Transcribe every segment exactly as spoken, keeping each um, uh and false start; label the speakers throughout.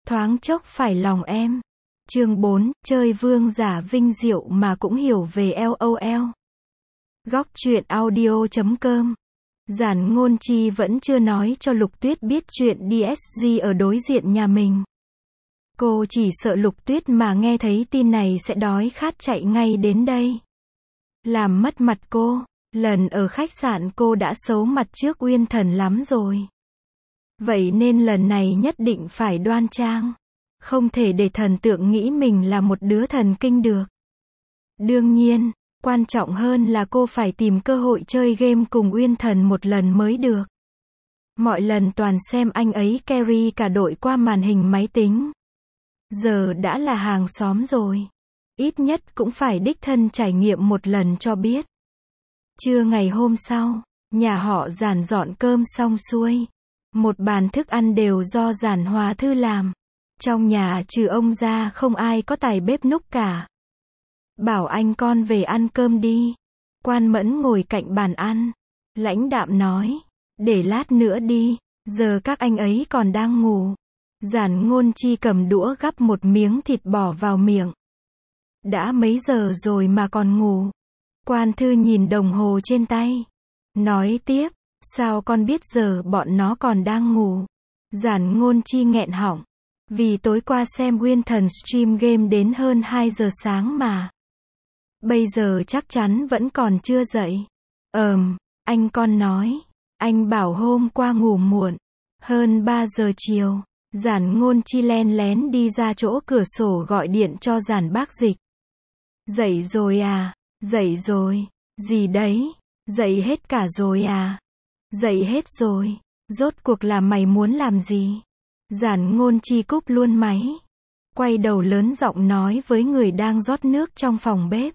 Speaker 1: thoáng chốc phải lòng em. Chương bốn, chơi vương giả vinh diệu mà cũng hiểu về LOL. Góc truyện audio chấm com. Giản Ngôn Chi vẫn chưa nói cho Lục Tuyết biết chuyện đê ét giê ở đối diện nhà mình. Cô chỉ sợ Lục Tuyết mà nghe thấy tin này sẽ đói khát chạy ngay đến đây. Làm mất mặt cô. Lần ở khách sạn cô đã xấu mặt trước Uyên Thần lắm rồi. Vậy nên lần này nhất định phải đoan trang. Không thể để thần tượng nghĩ mình là một đứa thần kinh được. Đương nhiên, quan trọng hơn là cô phải tìm cơ hội chơi game cùng Uyên Thần một lần mới được. Mọi lần toàn xem anh ấy carry cả đội qua màn hình máy tính. Giờ đã là hàng xóm rồi. Ít nhất cũng phải đích thân trải nghiệm một lần cho biết. Trưa ngày hôm sau, nhà họ Giản dọn cơm xong xuôi. Một bàn thức ăn đều do Giản Hòa Thư làm. Trong nhà trừ ông ra không ai có tài bếp núc cả. Bảo anh con về ăn cơm đi. Quan Mẫn ngồi cạnh bàn ăn. Lãnh đạm nói. Để lát nữa đi, giờ các anh ấy còn đang ngủ. Giản Ngôn Chi cầm đũa gắp một miếng thịt bò vào miệng. Đã mấy giờ rồi mà còn ngủ. Quan Thư nhìn đồng hồ trên tay. Nói tiếp, sao con biết giờ bọn nó còn đang ngủ. Giản Ngôn Chi nghẹn họng. Vì tối qua xem Uyên Thần stream game đến hơn hai giờ sáng mà. Bây giờ chắc chắn vẫn còn chưa dậy. Ờm, anh con nói. Anh bảo hôm qua ngủ muộn. Hơn ba giờ chiều. Giản Ngôn Chi len lén đi ra chỗ cửa sổ gọi điện cho Giản Bác Dịch. Dậy rồi à? Dậy rồi. Gì đấy? Dậy hết cả rồi à? Dậy hết rồi. Rốt cuộc là mày muốn làm gì? Giản Ngôn Chi cúp luôn máy. Quay đầu lớn giọng nói với người đang rót nước trong phòng bếp.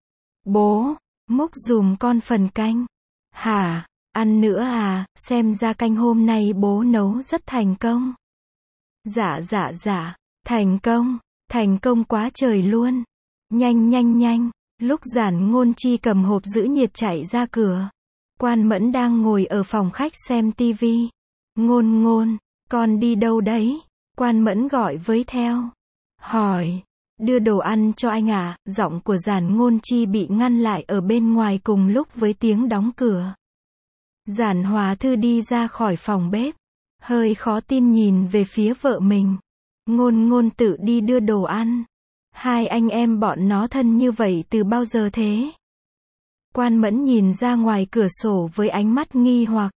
Speaker 1: Bố, múc dùm con phần canh. Hả? Ăn nữa à? Xem ra canh hôm nay bố nấu rất thành công. Dạ dạ dạ. Thành công. Thành công quá trời luôn. Nhanh nhanh nhanh. Lúc Giản Ngôn Chi cầm hộp giữ nhiệt chạy ra cửa. Quan Mẫn đang ngồi ở phòng khách xem tivi. Ngôn Ngôn, con đi đâu đấy? Quan Mẫn gọi với theo. Hỏi. Đưa đồ ăn cho anh à? Giọng của Giản Ngôn Chi bị ngăn lại ở bên ngoài cùng lúc với tiếng đóng cửa. Giản Hòa Thư đi ra khỏi phòng bếp. Hơi khó tin nhìn về phía vợ mình. Ngôn Ngôn tự đi đưa đồ ăn. Hai anh em bọn nó thân như vậy từ bao giờ thế? Quan Mẫn nhìn ra ngoài cửa sổ với ánh mắt nghi hoặc.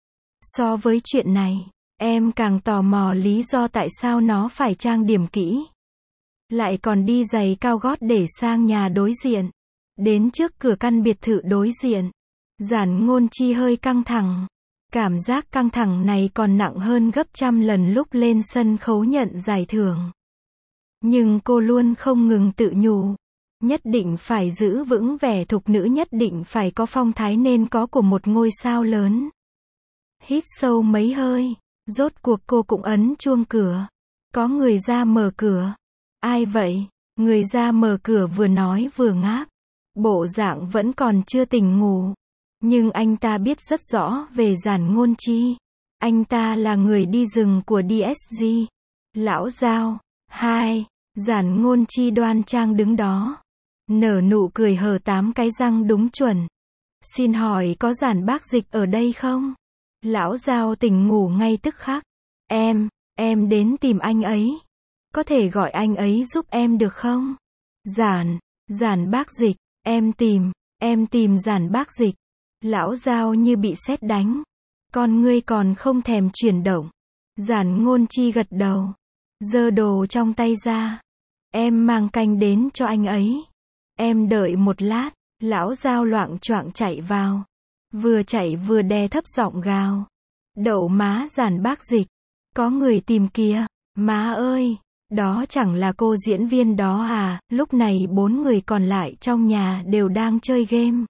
Speaker 1: So với chuyện này, em càng tò mò lý do tại sao nó phải trang điểm kỹ. Lại còn đi giày cao gót để sang nhà đối diện. Đến trước cửa căn biệt thự đối diện. Giản Ngôn Chi hơi căng thẳng. Cảm giác căng thẳng này còn nặng hơn gấp trăm lần lúc lên sân khấu nhận giải thưởng. Nhưng cô luôn không ngừng tự nhủ. Nhất định phải giữ vững vẻ thục nữ, nhất định phải có phong thái nên có của một ngôi sao lớn. Hít sâu mấy hơi. Rốt cuộc cô cũng ấn chuông cửa. Có người ra mở cửa. Ai vậy? Người ra mở cửa vừa nói vừa ngáp. Bộ dạng vẫn còn chưa tỉnh ngủ. Nhưng anh ta biết rất rõ về Giản Ngôn Chi. Anh ta là người đi rừng của đê ét giê. Lão Giao. Hai. Giản Ngôn Chi đoan trang đứng đó. Nở nụ cười hở tám cái răng đúng chuẩn. Xin hỏi có Giản Bác Dịch ở đây không? Lão Giao tỉnh ngủ ngay tức khắc. Em, em đến tìm anh ấy. Có thể gọi anh ấy giúp em được không? Giản, Giản Bác Dịch, em tìm, em tìm Giản Bác Dịch. Lão Giao như bị sét đánh. Con ngươi còn không thèm chuyển động. Giản Ngôn Chi gật đầu. Giơ đồ trong tay ra. Em mang canh đến cho anh ấy. Em đợi một lát. Lão Giao loạng choạng chạy vào. Vừa chạy vừa đè thấp giọng gào. Đậu má Giản Bác Dịch. Có người tìm kìa. Má ơi, đó chẳng là cô diễn viên đó à? Lúc này bốn người còn lại trong nhà đều đang chơi game.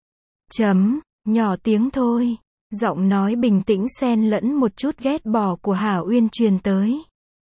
Speaker 1: Chấm, nhỏ tiếng thôi. Giọng nói bình tĩnh xen lẫn một chút ghét bỏ của Hà Uyên truyền tới.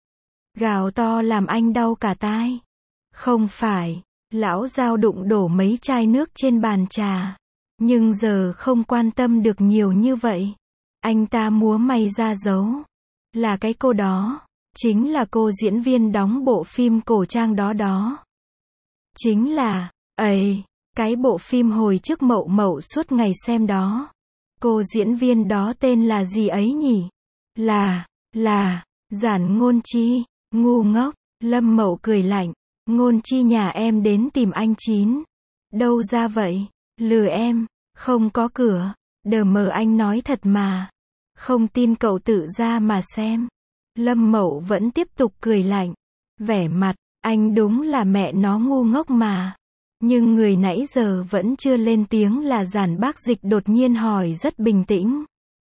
Speaker 1: Gào to làm anh đau cả tai. Không phải. Lão Giao đụng đổ mấy chai nước trên bàn trà. Nhưng giờ không quan tâm được nhiều như vậy. Anh ta múa may ra dấu. Là cái cô đó. Chính là cô diễn viên đóng bộ phim cổ trang đó đó. Chính là, ấy, cái bộ phim hồi trước Mậu Mậu suốt ngày xem đó. Cô diễn viên đó tên là gì ấy nhỉ? Là, là, Giản Ngôn Chi. Ngu ngốc, Lâm Mậu cười lạnh. Ngôn Chi nhà em đến tìm anh Chín. Đâu ra vậy? Lừa em, không có cửa. Đờ mờ anh nói thật mà. Không tin cậu tự ra mà xem. Lâm Mậu vẫn tiếp tục cười lạnh. Vẻ mặt, anh đúng là mẹ nó ngu ngốc mà. Nhưng người nãy giờ vẫn chưa lên tiếng là Giản Bác Dịch đột nhiên hỏi rất bình tĩnh.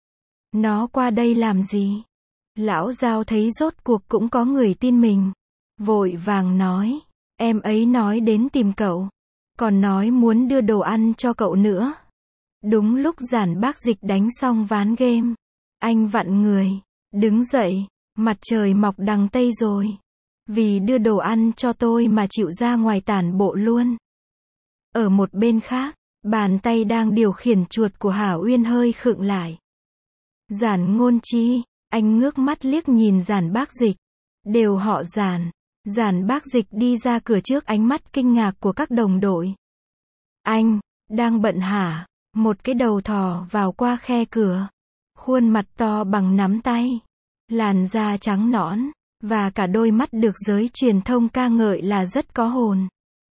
Speaker 1: Nó qua đây làm gì? Lão Giao thấy rốt cuộc cũng có người tin mình. Vội vàng nói, em ấy nói đến tìm cậu. Còn nói muốn đưa đồ ăn cho cậu nữa. Đúng lúc Giản Bác Dịch đánh xong ván game. Anh vặn người, đứng dậy, mặt trời mọc đằng Tây rồi. Vì đưa đồ ăn cho tôi mà chịu ra ngoài tản bộ luôn. Ở một bên khác, bàn tay đang điều khiển chuột của Hảo Uyên hơi khựng lại. Giản Ngôn Chi, anh ngước mắt liếc nhìn Giản Bác Dịch. Đều họ Giản. Giản Bác Dịch đi ra cửa trước ánh mắt kinh ngạc của các đồng đội. Anh, đang bận hả? Một cái đầu thò vào qua khe cửa. Khuôn mặt to bằng nắm tay. Làn da trắng nõn. Và cả đôi mắt được giới truyền thông ca ngợi là rất có hồn.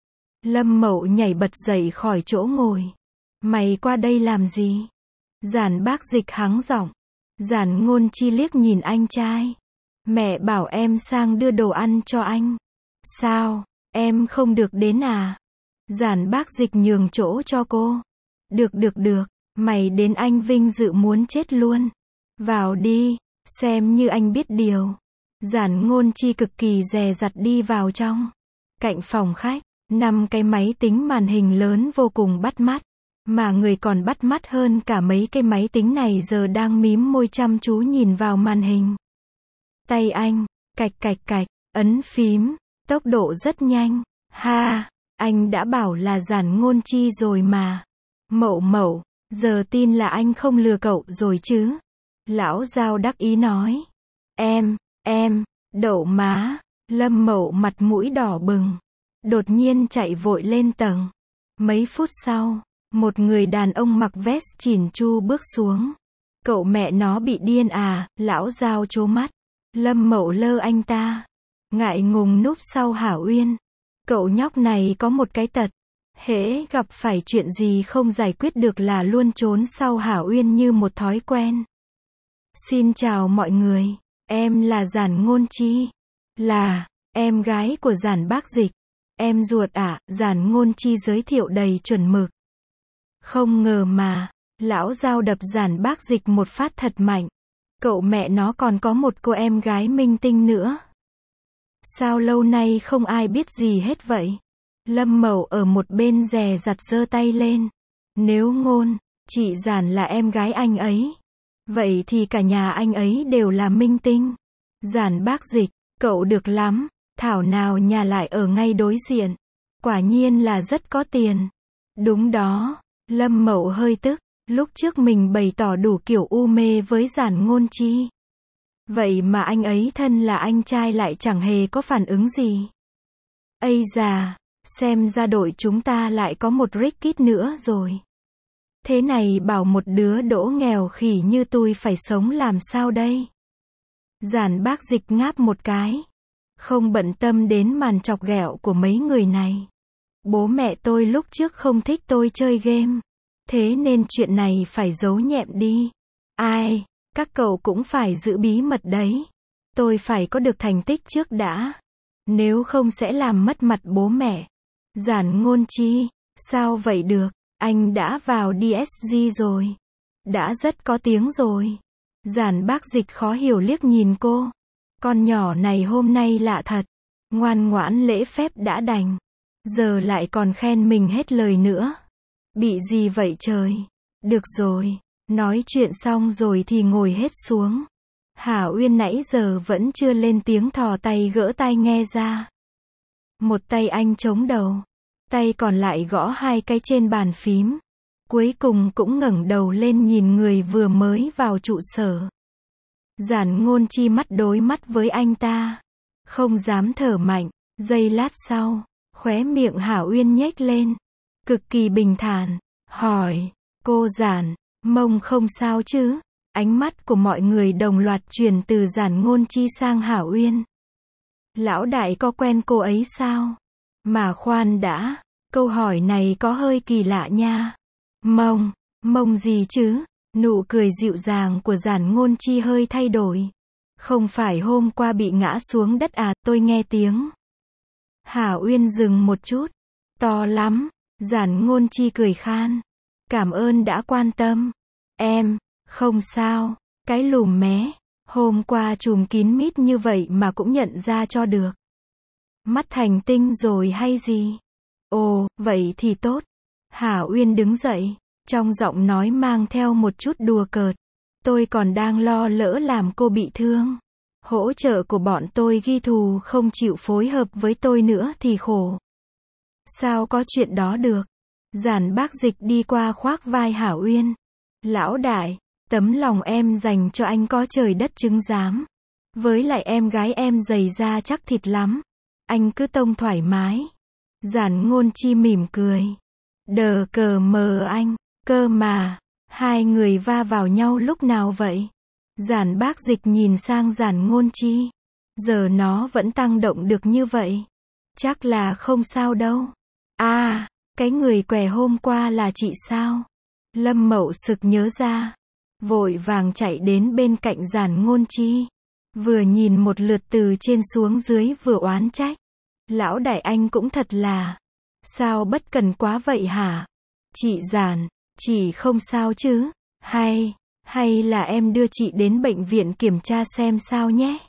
Speaker 1: Lâm Mậu nhảy bật dậy khỏi chỗ ngồi. Mày qua đây làm gì? Giản Bác Dịch hắng giọng. Giản Ngôn Chi liếc nhìn anh trai. Mẹ bảo em sang đưa đồ ăn cho anh. Sao, em không được đến à? Giản Bác Dịch nhường chỗ cho cô. Được được được, mày đến anh vinh dự muốn chết luôn. Vào đi, xem như anh biết điều. Giản Ngôn Chi cực kỳ dè dặt đi vào trong. Cạnh phòng khách, năm cái máy tính màn hình lớn vô cùng bắt mắt. Mà người còn bắt mắt hơn cả mấy cái máy tính này giờ đang mím môi chăm chú nhìn vào màn hình. Tay anh, cạch cạch cạch, ấn phím, tốc độ rất nhanh. Ha, anh đã bảo là Giản Ngôn Chi rồi mà. Mậu Mậu, giờ tin là anh không lừa cậu rồi chứ? Lão Giao đắc ý nói. Em, em, đậu má. Lâm Mậu mặt mũi đỏ bừng. Đột nhiên chạy vội lên tầng. Mấy phút sau, một người đàn ông mặc vest chỉn chu bước xuống. Cậu mẹ nó bị điên à? Lão Giao trố mắt. Lâm Mậu lơ anh ta. Ngại ngùng núp sau Hảo Uyên. Cậu nhóc này có một cái tật. Hễ gặp phải chuyện gì không giải quyết được là luôn trốn sau Hảo Uyên như một thói quen. Xin chào mọi người. Em là Giản Ngôn Chi. Là, em gái của Giản Bác Dịch. Em ruột ạ, à, Giản Ngôn Chi giới thiệu đầy chuẩn mực. Không ngờ mà, lão Giao đập Giản Bác Dịch một phát thật mạnh. Cậu mẹ nó còn có một cô em gái minh tinh nữa. Sao lâu nay không ai biết gì hết vậy? Lâm Mậu ở một bên dè dặt giơ tay lên. Nếu Ngôn, chị Giản là em gái anh ấy. Vậy thì cả nhà anh ấy đều là minh tinh. Giản Bác Dịch, cậu được lắm. Thảo nào nhà lại ở ngay đối diện. Quả nhiên là rất có tiền. Đúng đó. Lâm Mậu hơi tức. Lúc trước mình bày tỏ đủ kiểu u mê với Giản Ngôn Chi. Vậy mà anh ấy thân là anh trai lại chẳng hề có phản ứng gì. Ây già, xem ra đội chúng ta lại có một Rickit nữa rồi. Thế này bảo một đứa đỗ nghèo khỉ như tôi phải sống làm sao đây? Giản Bác Dịch ngáp một cái. Không bận tâm đến màn chọc ghẹo của mấy người này. Bố mẹ tôi lúc trước không thích tôi chơi game. Thế nên chuyện này phải giấu nhẹm đi. Ai, các cậu cũng phải giữ bí mật đấy. Tôi phải có được thành tích trước đã. Nếu không sẽ làm mất mặt bố mẹ. Giản Ngôn Chi, sao vậy được? Anh đã vào đê ét giê rồi. Đã rất có tiếng rồi. Giản Bác Dịch khó hiểu liếc nhìn cô. Con nhỏ này hôm nay lạ thật. Ngoan ngoãn lễ phép đã đành. Giờ lại còn khen mình hết lời nữa. Bị gì vậy trời? Được rồi. Nói chuyện xong rồi thì ngồi hết xuống. Hảo Uyên nãy giờ vẫn chưa lên tiếng thò tay gỡ tai nghe ra. Một tay anh chống đầu. Tay còn lại gõ hai cái trên bàn phím. Cuối cùng cũng ngẩng đầu lên nhìn người vừa mới vào trụ sở. Giản Ngôn Chi mắt đối mắt với anh ta. Không dám thở mạnh. Giây lát sau, khóe miệng Hảo Uyên nhếch lên. Cực kỳ bình thản. Hỏi. Cô Giản, mông không sao chứ? Ánh mắt của mọi người đồng loạt chuyển từ Giản Ngôn Chi sang Hảo Uyên. Lão đại có quen cô ấy sao? Mà khoan đã. Câu hỏi này có hơi kỳ lạ nha. Mông, mông gì chứ? Nụ cười dịu dàng của Giản Ngôn Chi hơi thay đổi. Không phải hôm qua bị ngã xuống đất à, tôi nghe tiếng. Hảo Uyên dừng một chút. To lắm. Giản Ngôn Chi cười khan. Cảm ơn đã quan tâm. Em, không sao. Cái lùm mé. Hôm qua trùm kín mít như vậy mà cũng nhận ra cho được. Mắt thành tinh rồi hay gì? Ồ, vậy thì tốt. Hảo Uyên đứng dậy. Trong giọng nói mang theo một chút đùa cợt. Tôi còn đang lo lỡ làm cô bị thương. Hỗ trợ của bọn tôi ghi thù không chịu phối hợp với tôi nữa thì khổ. Sao có chuyện đó được? Giản Bác Dịch đi qua khoác vai Hảo Uyên. Lão đại, tấm lòng em dành cho anh có trời đất chứng giám. Với lại em gái em dày da chắc thịt lắm. Anh cứ tông thoải mái. Giản Ngôn Chi mỉm cười. Đờ cờ mờ anh, cơ mà. Hai người va vào nhau lúc nào vậy? Giản Bác Dịch nhìn sang Giản Ngôn Chi. Giờ nó vẫn tăng động được như vậy. Chắc là không sao đâu. À, cái người què hôm qua là chị sao? Lâm Mậu sực nhớ ra. Vội vàng chạy đến bên cạnh Giản Ngôn Chi. Vừa nhìn một lượt từ trên xuống dưới vừa oán trách. Lão đại anh cũng thật là. Sao bất cần quá vậy hả? Chị Giản, chị không sao chứ? Hay, hay là em đưa chị đến bệnh viện kiểm tra xem sao nhé?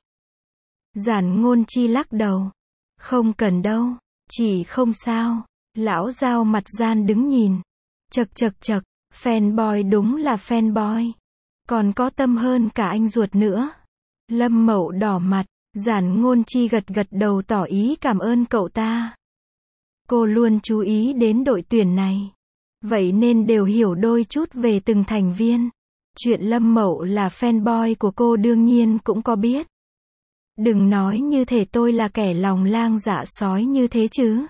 Speaker 1: Giản Ngôn Chi lắc đầu. Không cần đâu, chị không sao. Lão Giao mặt gian đứng nhìn. Chật chật chật, fanboy đúng là fanboy. Còn có tâm hơn cả anh ruột nữa. Lâm Mậu đỏ mặt, Giản Ngôn Chi gật gật đầu tỏ ý cảm ơn cậu ta. Cô luôn chú ý đến đội tuyển này. Vậy nên đều hiểu đôi chút về từng thành viên. Chuyện Lâm Mậu là fanboy của cô đương nhiên cũng có biết. Đừng nói như thể tôi là kẻ lòng lang dạ sói như thế chứ.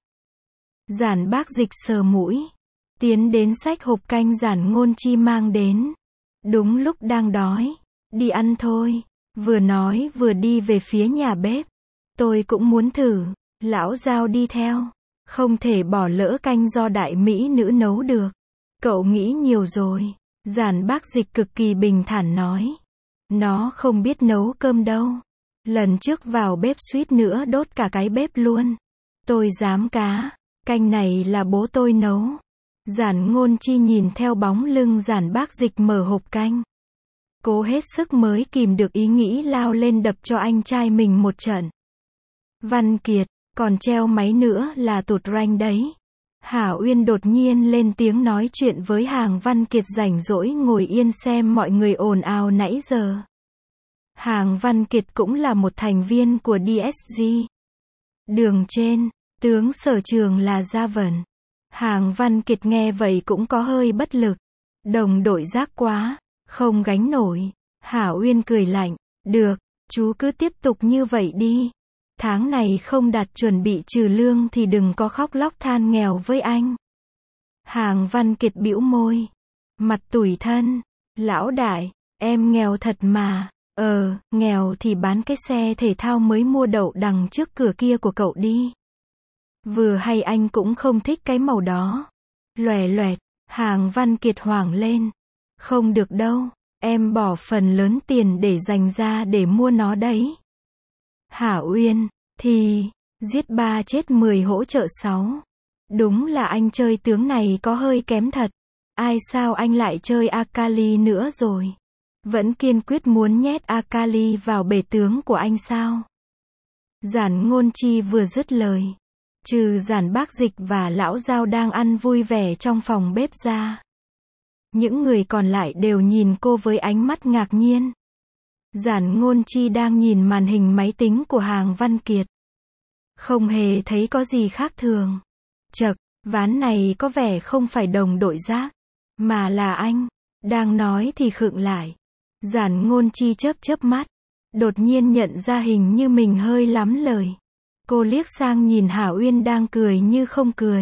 Speaker 1: Giản Bác Dịch sờ mũi. Tiến đến xách hộp canh Giản Ngôn Chi mang đến. Đúng lúc đang đói. Đi ăn thôi. Vừa nói vừa đi về phía nhà bếp. Tôi cũng muốn thử. Lão Giao đi theo. Không thể bỏ lỡ canh do đại mỹ nữ nấu được. Cậu nghĩ nhiều rồi. Giản Bác Dịch cực kỳ bình thản nói. Nó không biết nấu cơm đâu. Lần trước vào bếp suýt nữa đốt cả cái bếp luôn. Tôi dám cá. Canh này là bố tôi nấu. Giản Ngôn Chi nhìn theo bóng lưng Giản Bác Dịch mở hộp canh. Cố hết sức mới kìm được ý nghĩ lao lên đập cho anh trai mình một trận. Văn Kiệt, còn treo máy nữa là tụt rank đấy. Hảo Uyên đột nhiên lên tiếng nói chuyện với Hàng Văn Kiệt rảnh rỗi ngồi yên xem mọi người ồn ào nãy giờ. Hàng Văn Kiệt cũng là một thành viên của đê ét giê. Đường trên, tướng sở trường là Gia Vẩn. Hàng Văn Kiệt nghe vậy cũng có hơi bất lực. Đồng đội rác quá, không gánh nổi. Hảo Uyên cười lạnh, được, chú cứ tiếp tục như vậy đi. Tháng này không đạt chuẩn bị trừ lương thì đừng có khóc lóc than nghèo với anh. Hàng Văn Kiệt bĩu môi. Mặt tủi thân. Lão đại, em nghèo thật mà. Ờ, nghèo thì bán cái xe thể thao mới mua đậu đằng trước cửa kia của cậu đi. Vừa hay anh cũng không thích cái màu đó. Loè loẹt, Hàng Văn Kiệt hoảng lên. Không được đâu, em bỏ phần lớn tiền để dành ra để mua nó đấy. Hảo Uyên, thì, giết ba chết mười hỗ trợ sáu. Đúng là anh chơi tướng này có hơi kém thật. Ai sao anh lại chơi Akali nữa rồi? Vẫn kiên quyết muốn nhét Akali vào bể tướng của anh sao? Giản Ngôn Chi vừa dứt lời. Trừ Giản Bác Dịch và Lão Giao đang ăn vui vẻ trong phòng bếp ra. Những người còn lại đều nhìn cô với ánh mắt ngạc nhiên. Giản Ngôn Chi đang nhìn màn hình máy tính của Hàng Văn Kiệt. Không hề thấy có gì khác thường. Chậc, ván này có vẻ không phải đồng đội rác, mà là anh. Đang nói thì khựng lại. Giản Ngôn Chi chớp chớp mắt. Đột nhiên nhận ra hình như mình hơi lắm lời. Cô liếc sang nhìn Hảo Uyên đang cười như không cười.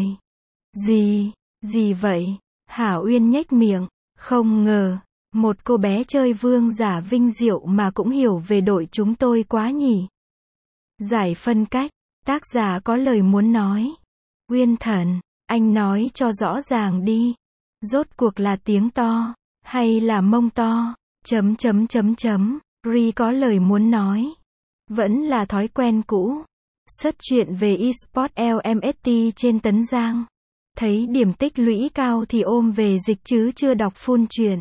Speaker 1: Gì, gì vậy? Hảo Uyên nhếch miệng. Không ngờ, một cô bé chơi vương giả vinh diệu mà cũng hiểu về đội chúng tôi quá nhỉ. Giải phân cách, tác giả có lời muốn nói. Uyên Thần, anh nói cho rõ ràng đi. Rốt cuộc là tiếng to, hay là mông to? Chấm chấm chấm chấm, Ri có lời muốn nói. Vẫn là thói quen cũ. Search chuyện về eSports L M S T trên Tấn Giang. Thấy điểm tích lũy cao thì ôm về dịch chứ chưa đọc full chuyện.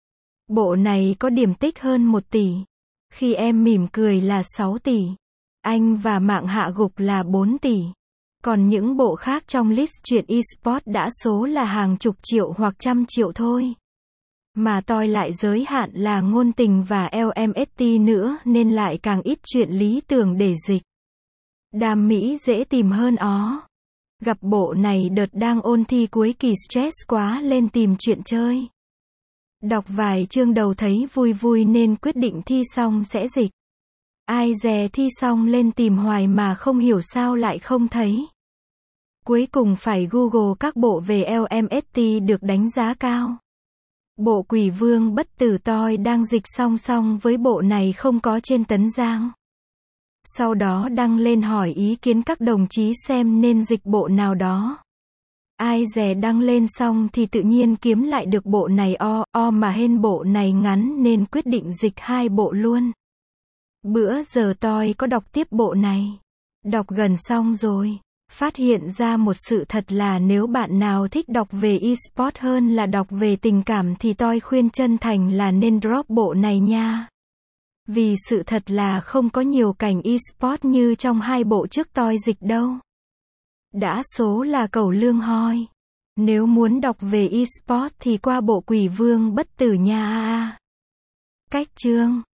Speaker 1: Bộ này có điểm tích hơn một tỷ. Khi em mỉm cười là sáu tỷ. Anh và mạng hạ gục là bốn tỷ. Còn những bộ khác trong list chuyện eSports đã số là hàng chục triệu hoặc trăm triệu thôi. Mà tôi lại giới hạn là ngôn tình và L M S T nữa nên lại càng ít chuyện lý tưởng để dịch. Đam mỹ dễ tìm hơn ó. Gặp bộ này đợt đang ôn thi cuối kỳ stress quá lên tìm chuyện chơi. Đọc vài chương đầu thấy vui vui nên quyết định thi xong sẽ dịch. Ai dè thi xong lên tìm hoài mà không hiểu sao lại không thấy. Cuối cùng phải Google các bộ về L M S T được đánh giá cao. Bộ Quỷ Vương Bất Tử tôi đang dịch song song với bộ này không có trên Tấn Giang. Sau đó đăng lên hỏi ý kiến các đồng chí xem nên dịch bộ nào đó. Ai dè đăng lên xong thì tự nhiên kiếm lại được bộ này o, o mà hên bộ này ngắn nên quyết định dịch hai bộ luôn. Bữa giờ tôi có đọc tiếp bộ này. Đọc gần xong rồi. Phát hiện ra một sự thật là nếu bạn nào thích đọc về eSports hơn là đọc về tình cảm thì tôi khuyên chân thành là nên drop bộ này nha. Vì sự thật là không có nhiều cảnh eSports như trong hai bộ trước tôi dịch đâu. Đã số là cẩu lương hoi. Nếu muốn đọc về eSports thì qua bộ Quỷ Vương Bất Tử nha. Cách chương